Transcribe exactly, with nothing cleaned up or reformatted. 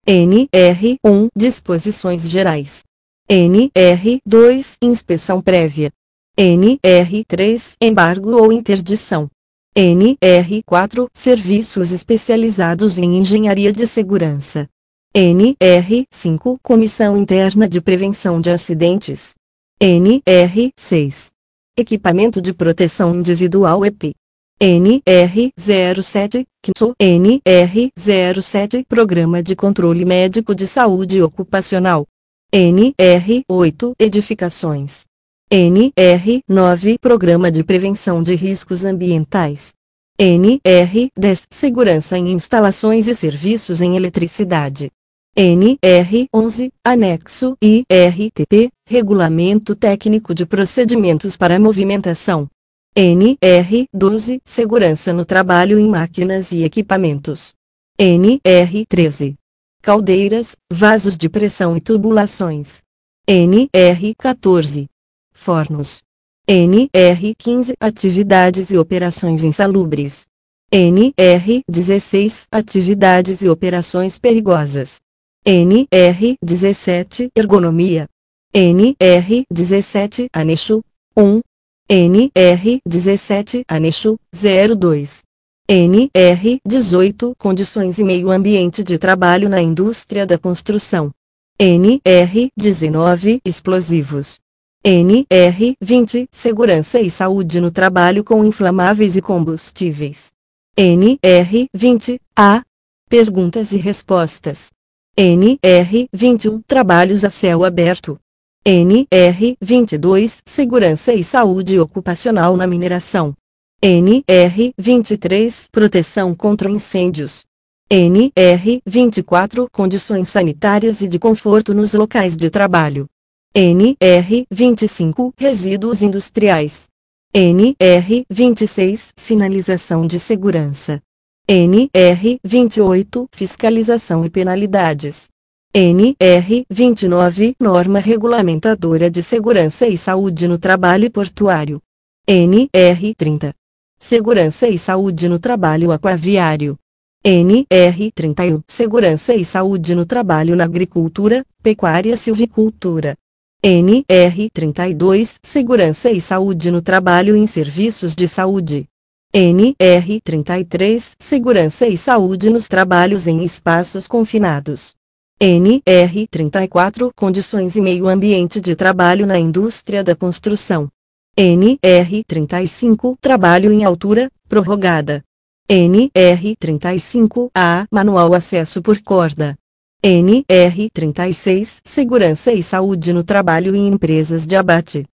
N R um Disposições gerais. N R dois Inspeção prévia. N R três Embargo ou interdição. N R quatro Serviços especializados em engenharia de segurança. N R cinco Comissão interna de prevenção de acidentes. N R seis Equipamento de proteção individual E P. N R zero sete Q S O. N R zero sete Programa de Controle Médico de Saúde Ocupacional. N R oito Edificações. N R nove Programa de Prevenção de Riscos Ambientais. N R dez Segurança em Instalações e Serviços em Eletricidade. N R onze Anexo I R T P Regulamento Técnico de Procedimentos para Movimentação. N R doze Segurança no Trabalho em Máquinas e Equipamentos. N R treze Caldeiras, vasos de pressão e tubulações. N R quatorze Fornos. N R quinze Atividades e operações insalubres. N R dezesseis Atividades e operações perigosas. N R dezessete Ergonomia. N R dezessete Anexo um. N R dezessete Anexo zero dois. N R dezoito Condições e meio ambiente de trabalho na indústria da construção. N R dezenove Explosivos. N R vinte Segurança e saúde no trabalho com inflamáveis e combustíveis. N R vinte A Perguntas e respostas. N R vinte e um Trabalhos a céu aberto. N R vinte e dois Segurança e saúde ocupacional na mineração. N R vinte e três Proteção contra incêndios. N R vinte e quatro Condições sanitárias e de conforto nos locais de trabalho. N R vinte e cinco Resíduos industriais. N R vinte e seis Sinalização de segurança. N R vinte e oito Fiscalização e penalidades. N R vinte e nove Norma regulamentadora de segurança e saúde no trabalho portuário. N R trinta Segurança e saúde no trabalho aquaviário. N R trinta e um Segurança e saúde no trabalho na agricultura, pecuária e silvicultura. N R trinta e dois Segurança e saúde no trabalho em serviços de saúde. N R trinta e três Segurança e saúde nos trabalhos em espaços confinados. N R trinta e quatro Condições e meio ambiente de trabalho na indústria da construção. N R trinta e cinco Trabalho em altura, prorrogada. N R trinta e cinco A Manual acesso por corda. N R trinta e seis Segurança e saúde no trabalho em empresas de abate.